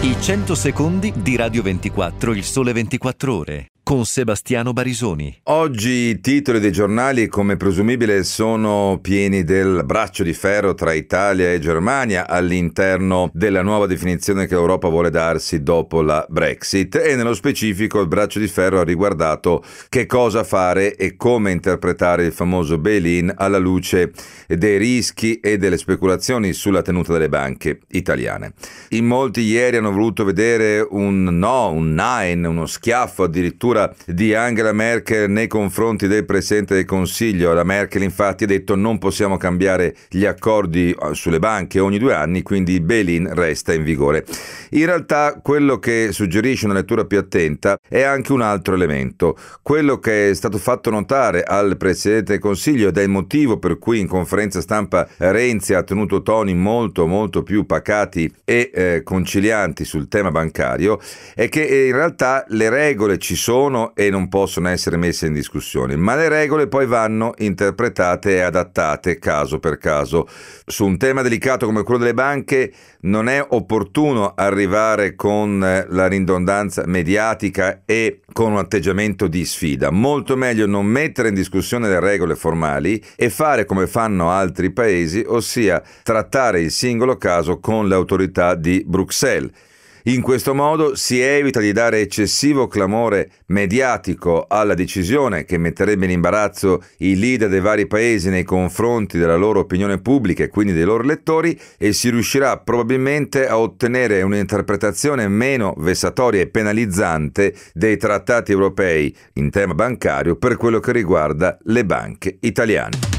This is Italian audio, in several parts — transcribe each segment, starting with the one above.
I 100 secondi di Radio 24, il Sole 24 Ore, con Sebastiano Barisoni. Oggi i titoli dei giornali, come presumibile, sono pieni del braccio di ferro tra Italia e Germania all'interno della nuova definizione che l'Europa vuole darsi dopo la Brexit, e nello specifico il braccio di ferro ha riguardato che cosa fare e come interpretare il famoso bail-in alla luce dei rischi e delle speculazioni sulla tenuta delle banche italiane. In molti ieri hanno voluto vedere un no, un nein, uno schiaffo addirittura di Angela Merkel nei confronti del Presidente del Consiglio. La Merkel infatti ha detto: non possiamo cambiare gli accordi sulle banche ogni 2 anni, quindi il bail-in resta in vigore. In realtà quello che suggerisce una lettura più attenta è anche un altro elemento, quello che è stato fatto notare al Presidente del Consiglio, ed è il motivo per cui in conferenza stampa Renzi ha tenuto toni molto più pacati e concilianti sul tema bancario, è che in realtà le regole ci sono e non possono essere messe in discussione, ma le regole poi vanno interpretate e adattate caso per caso. Su un tema delicato come quello delle banche non è opportuno arrivare con la ridondanza mediatica e con un atteggiamento di sfida. Molto meglio non mettere in discussione le regole formali e fare come fanno altri paesi, ossia trattare il singolo caso con le autorità di Bruxelles. In questo modo si evita di dare eccessivo clamore mediatico alla decisione, che metterebbe in imbarazzo i leader dei vari paesi nei confronti della loro opinione pubblica e quindi dei loro elettori, e si riuscirà probabilmente a ottenere un'interpretazione meno vessatoria e penalizzante dei trattati europei in tema bancario per quello che riguarda le banche italiane.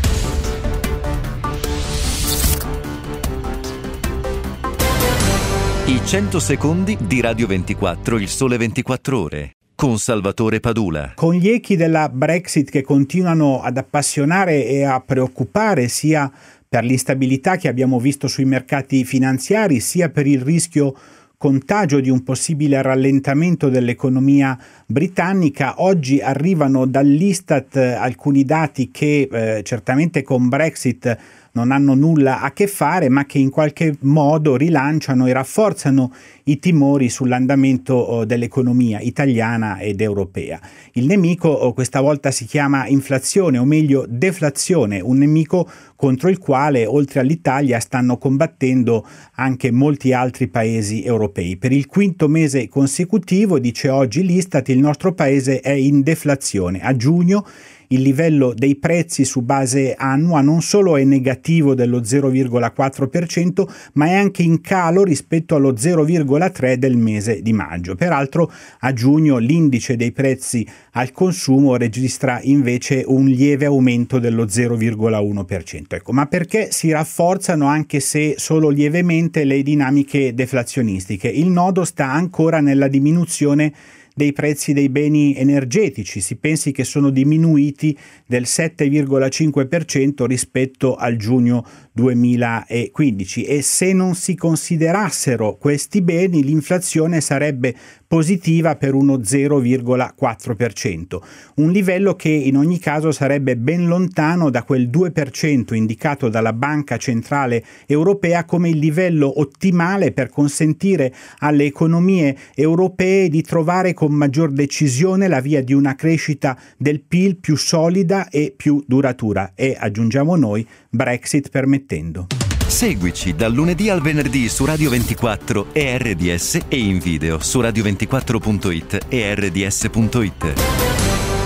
I 100 secondi di Radio 24, il Sole 24 Ore, con Salvatore Padula. Con gli echi della Brexit che continuano ad appassionare e a preoccupare sia per l'instabilità che abbiamo visto sui mercati finanziari, sia per il rischio contagio di un possibile rallentamento dell'economia britannica, oggi arrivano dall'Istat alcuni dati che certamente con Brexit non hanno nulla a che fare, ma che in qualche modo rilanciano e rafforzano i timori sull'andamento dell'economia italiana ed europea. Il nemico questa volta si chiama inflazione, o meglio deflazione, un nemico contro il quale oltre all'Italia stanno combattendo anche molti altri paesi europei. Per il 5º mese consecutivo, dice oggi l'Istat, il nostro paese è in deflazione. A giugno il livello dei prezzi su base annua non solo è negativo dello 0,4%, ma è anche in calo rispetto allo 0,3% del mese di maggio. Peraltro a giugno l'indice dei prezzi al consumo registra invece un lieve aumento dello 0,1%. Ecco, ma perché si rafforzano, anche se solo lievemente, le dinamiche deflazionistiche? Il nodo sta ancora nella diminuzione dei prezzi dei beni energetici. Si pensi che sono diminuiti del 7,5% rispetto al giugno 2015, e se non si considerassero questi beni l'inflazione sarebbe positiva per uno 0,4%, un livello che in ogni caso sarebbe ben lontano da quel 2% indicato dalla Banca Centrale Europea come il livello ottimale per consentire alle economie europee di trovare con maggior decisione la via di una crescita del PIL più solida e più duratura, e aggiungiamo noi, Brexit permettendo. Seguici dal lunedì al venerdì su Radio 24 e RDS, e in video su radio24.it e rds.it.